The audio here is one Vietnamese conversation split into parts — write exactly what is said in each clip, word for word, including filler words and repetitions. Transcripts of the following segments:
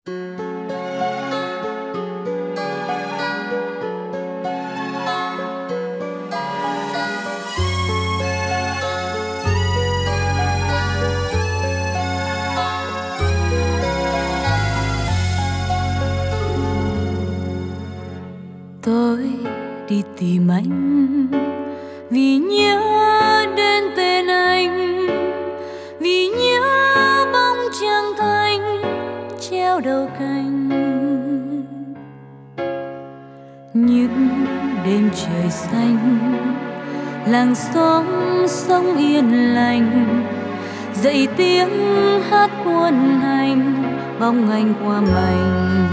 Tôi đi tìm anh vì nhớ đến tên anh, vì nhớ bóng trăng thanh treo đầu cành. Những đêm trời xanh, làng xóm sống yên lành, dậy tiếng hát quân hành, bóng anh qua mảnh.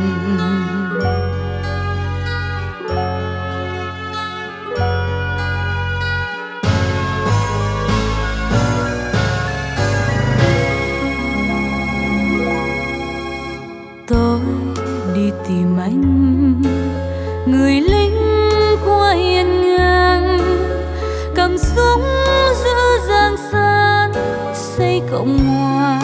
Tôi đi tìm anh, người lính qua hiên ngang, cầm súng giữ giang sơn xây cộng hòa.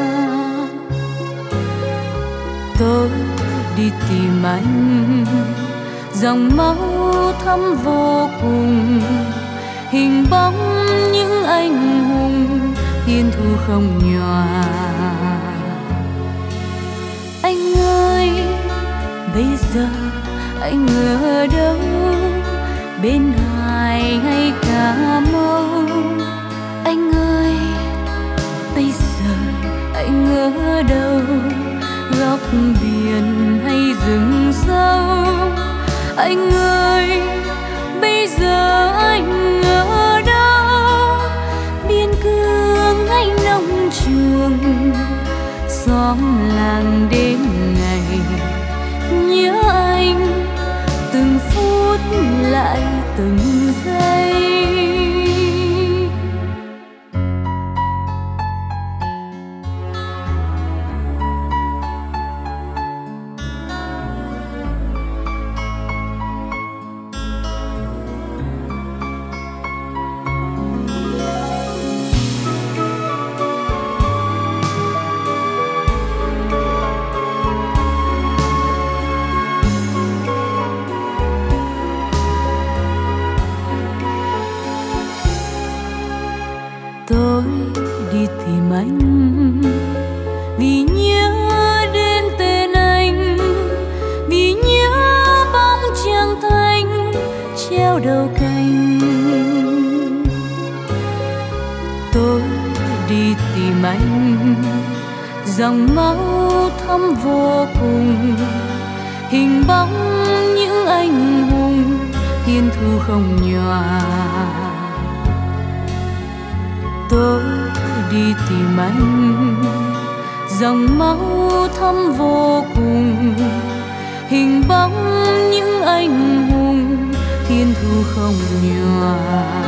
Tôi đi tìm anh, dòng máu thắm vô cùng, hình bóng những anh hùng thiên thu không nhòa. Anh ơi, bây giờ anh ở đâu? Bên Hải hay Cà Mau? Anh ơi, bây giờ anh ở đâu? Góc biển hay rừng sâu? Anh ơi, bây giờ anh ở đâu? Biên cương hay nông trường? Xóm làng đêm ngày nhớ anh, từng phút lại từng giây. Tôi đi tìm anh vì nhớ đến tên anh, vì nhớ bóng trăng thanh treo đầu cành. Tôi đi tìm anh, dòng máu thắm vô cùng, hình bóng những anh hùng thiên thu không nhòa. Tôi đi tìm anh, dòng máu thắm vô cùng, hình bóng những anh hùng thiên thu không nhòa.